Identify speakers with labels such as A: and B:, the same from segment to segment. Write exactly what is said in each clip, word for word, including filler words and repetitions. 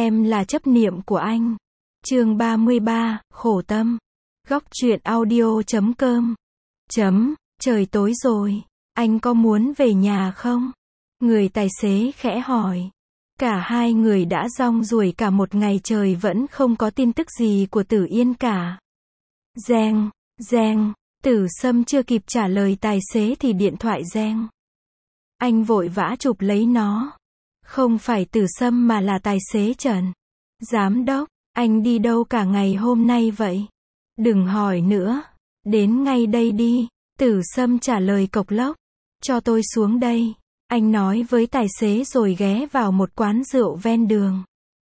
A: Em là chấp niệm của anh. Chương ba mươi ba, khổ tâm. Góc truyện audio chấm com. Chấm, trời tối rồi, anh có muốn về nhà không? Người tài xế khẽ hỏi. Cả hai người đã rong ruổi cả một ngày trời vẫn không có tin tức gì của Tử Yên cả. Reng, reng, Tử Sâm chưa kịp trả lời tài xế thì điện thoại reng. Anh vội vã chụp lấy nó. Không phải Tử Sâm mà là tài xế Trần. Giám đốc, anh đi đâu cả ngày hôm nay vậy? Đừng hỏi nữa. Đến ngay đây đi. Tử Sâm trả lời cộc lốc. Cho tôi xuống đây. Anh nói với tài xế rồi ghé vào một quán rượu ven đường.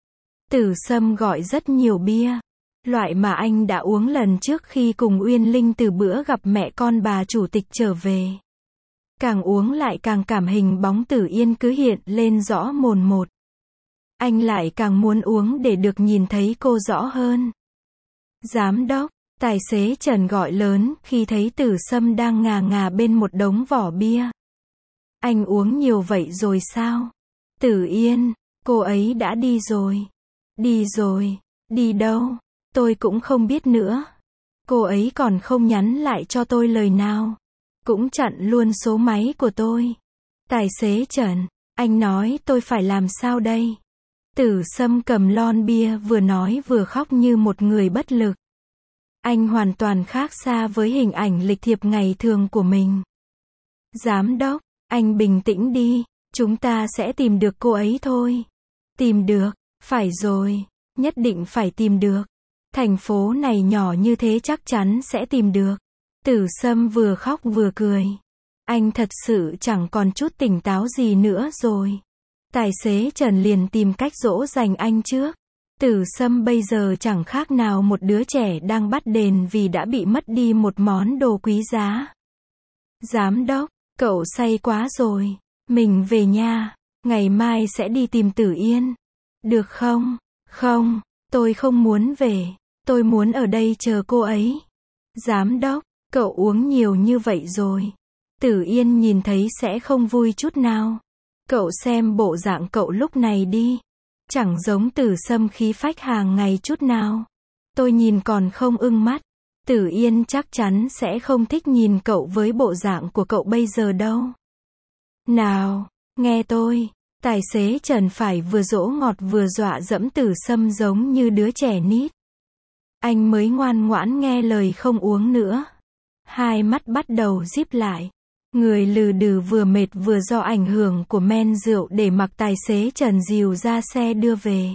A: Tử Sâm gọi rất nhiều bia. Loại mà anh đã uống lần trước khi cùng Uyên Linh từ bữa gặp mẹ con bà chủ tịch trở về. Càng uống lại càng cảm hình bóng Tử Yên cứ hiện lên rõ mồn một. Anh lại càng muốn uống để được nhìn thấy cô rõ hơn. Giám đốc, tài xế Trần gọi lớn khi thấy Tử Sâm đang ngà ngà bên một đống vỏ bia. Anh uống nhiều vậy rồi sao? Tử Yên, cô ấy đã đi rồi. Đi rồi, đi đâu? Tôi cũng không biết nữa. Cô ấy còn không nhắn lại cho tôi lời nào. Cũng chặn luôn số máy của tôi. Tài xế Trần, anh nói tôi phải làm sao đây? Tử Sâm cầm lon bia vừa nói vừa khóc như một người bất lực. Anh hoàn toàn khác xa với hình ảnh lịch thiệp ngày thường của mình. Giám đốc, anh bình tĩnh đi, chúng ta sẽ tìm được cô ấy thôi. Tìm được, phải rồi, nhất định phải tìm được. Thành phố này nhỏ như thế chắc chắn sẽ tìm được. Tử Sâm vừa khóc vừa cười. Anh thật sự chẳng còn chút tỉnh táo gì nữa rồi. Tài xế Trần liền tìm cách dỗ dành anh trước. Tử Sâm bây giờ chẳng khác nào một đứa trẻ đang bắt đền vì đã bị mất đi một món đồ quý giá. Giám đốc, cậu say quá rồi. Mình về nhà. Ngày mai sẽ đi tìm Tử Yên. Được không? Không, tôi không muốn về. Tôi muốn ở đây chờ cô ấy. Giám đốc, cậu uống nhiều như vậy rồi. Tử Yên nhìn thấy sẽ không vui chút nào. Cậu xem bộ dạng cậu lúc này đi. Chẳng giống Tử Sâm khí phách hàng ngày chút nào. Tôi nhìn còn không ưng mắt. Tử Yên chắc chắn sẽ không thích nhìn cậu với bộ dạng của cậu bây giờ đâu. Nào, nghe tôi. Tài xế Trần phải vừa dỗ ngọt vừa dọa dẫm Tử Sâm giống như đứa trẻ nít. Anh mới ngoan ngoãn nghe lời không uống nữa. Hai mắt bắt đầu díp lại. Người lừ đừ vừa mệt vừa do ảnh hưởng của men rượu để mặc tài xế Trần dìu ra xe đưa về.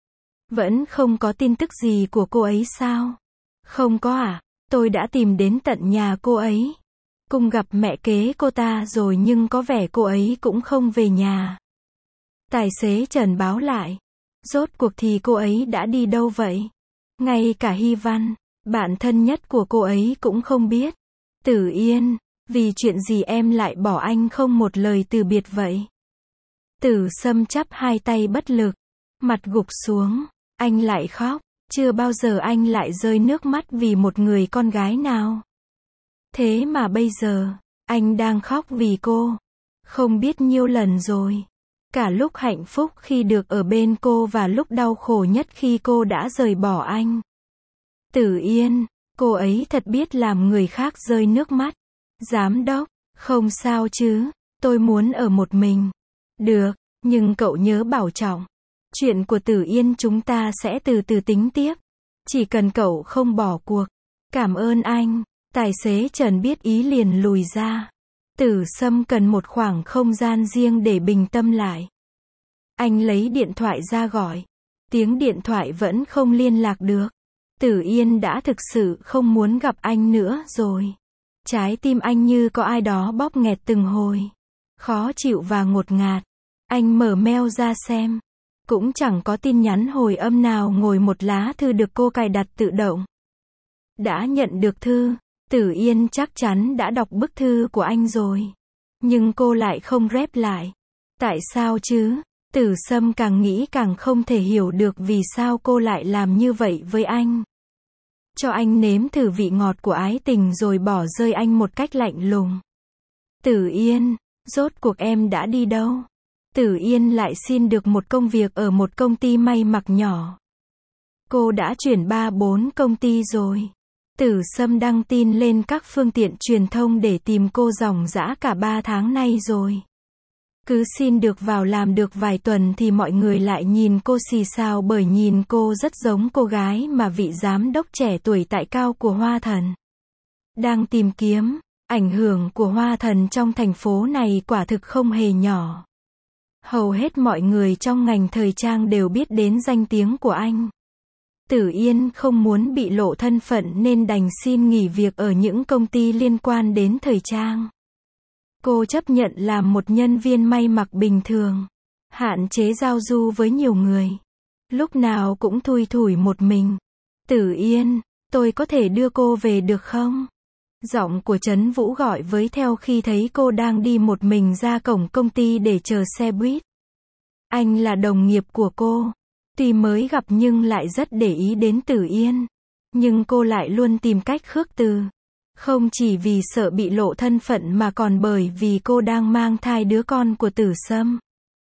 A: Vẫn không có tin tức gì của cô ấy sao? Không có à? Tôi đã tìm đến tận nhà cô ấy. Cùng gặp mẹ kế cô ta rồi nhưng có vẻ cô ấy cũng không về nhà. Tài xế Trần báo lại. Rốt cuộc thì cô ấy đã đi đâu vậy? Ngay cả Hy Văn, bạn thân nhất của cô ấy cũng không biết. Tử Yên, vì chuyện gì em lại bỏ anh không một lời từ biệt vậy? Tử Sâm chắp hai tay bất lực, mặt gục xuống, anh lại khóc, chưa bao giờ anh lại rơi nước mắt vì một người con gái nào. Thế mà bây giờ, anh đang khóc vì cô. Không biết nhiêu lần rồi. Cả lúc hạnh phúc khi được ở bên cô và lúc đau khổ nhất khi cô đã rời bỏ anh. Tử Yên, cô ấy thật biết làm người khác rơi nước mắt. Giám đốc, không sao chứ, tôi muốn ở một mình. Được, nhưng cậu nhớ bảo trọng. Chuyện của Tử Yên chúng ta sẽ từ từ tính tiếp. Chỉ cần cậu không bỏ cuộc. Cảm ơn anh. Tài xế Trần biết ý liền lùi ra. Tử Sâm cần một khoảng không gian riêng để bình tâm lại. Anh lấy điện thoại ra gọi. Tiếng điện thoại vẫn không liên lạc được. Tử Yên đã thực sự không muốn gặp anh nữa rồi. Trái tim anh như có ai đó bóp nghẹt từng hồi. Khó chịu và ngột ngạt. Anh mở mail ra xem. Cũng chẳng có tin nhắn hồi âm nào, ngồi một lá thư được cô cài đặt tự động. Đã nhận được thư. Tử Yên chắc chắn đã đọc bức thư của anh rồi. Nhưng cô lại không rep lại. Tại sao chứ? Tử Sâm càng nghĩ càng không thể hiểu được vì sao cô lại làm như vậy với anh. Cho anh nếm thử vị ngọt của ái tình rồi bỏ rơi anh một cách lạnh lùng. Tử Yên, rốt cuộc em đã đi đâu? Tử Yên lại xin được một công việc ở một công ty may mặc nhỏ. Cô đã chuyển ba bốn công ty rồi. Tử Sâm đăng tin lên các phương tiện truyền thông để tìm cô ròng rã cả ba tháng nay rồi. Cứ xin được vào làm được vài tuần thì mọi người lại nhìn cô xì xào bởi nhìn cô rất giống cô gái mà vị giám đốc trẻ tuổi tại Cao của Hoa Thần đang tìm kiếm. Ảnh hưởng của Hoa Thần trong thành phố này quả thực không hề nhỏ. Hầu hết mọi người trong ngành thời trang đều biết đến danh tiếng của anh. Tử Yên không muốn bị lộ thân phận nên đành xin nghỉ việc ở những công ty liên quan đến thời trang. Cô chấp nhận làm một nhân viên may mặc bình thường, hạn chế giao du với nhiều người, lúc nào cũng thui thủi một mình. Tử Yên, tôi có thể đưa cô về được không? Giọng của Trấn Vũ gọi với theo khi thấy cô đang đi một mình ra cổng công ty để chờ xe buýt. Anh là đồng nghiệp của cô, tuy mới gặp nhưng lại rất để ý đến Tử Yên. Nhưng cô lại luôn tìm cách khước từ. Không chỉ vì sợ bị lộ thân phận mà còn bởi vì cô đang mang thai đứa con của Tử Sâm.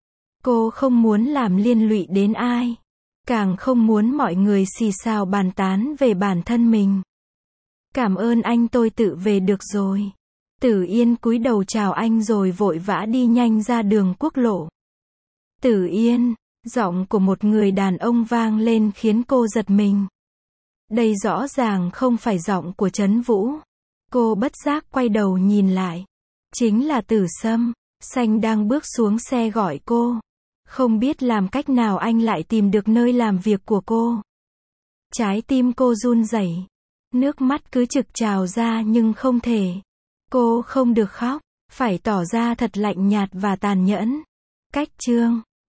A: Cô không muốn làm liên lụy đến ai. Càng không muốn mọi người xì xào bàn tán về bản thân mình. Cảm ơn anh, tôi tự về được rồi. Tử Yên cúi đầu chào anh rồi vội vã đi nhanh ra đường quốc lộ. Tử Yên, giọng của một người đàn ông vang lên khiến cô giật mình. Đây rõ ràng không phải giọng của Trấn Vũ. Cô bất giác quay đầu nhìn lại. Chính là Tử Sâm. Xanh đang bước xuống xe gọi cô. Không biết làm cách nào anh lại tìm được nơi làm việc của cô. Trái tim cô run rẩy. Nước mắt cứ trực trào ra nhưng không thể. Cô không được khóc. Phải tỏ ra thật lạnh nhạt và tàn nhẫn. Cách chương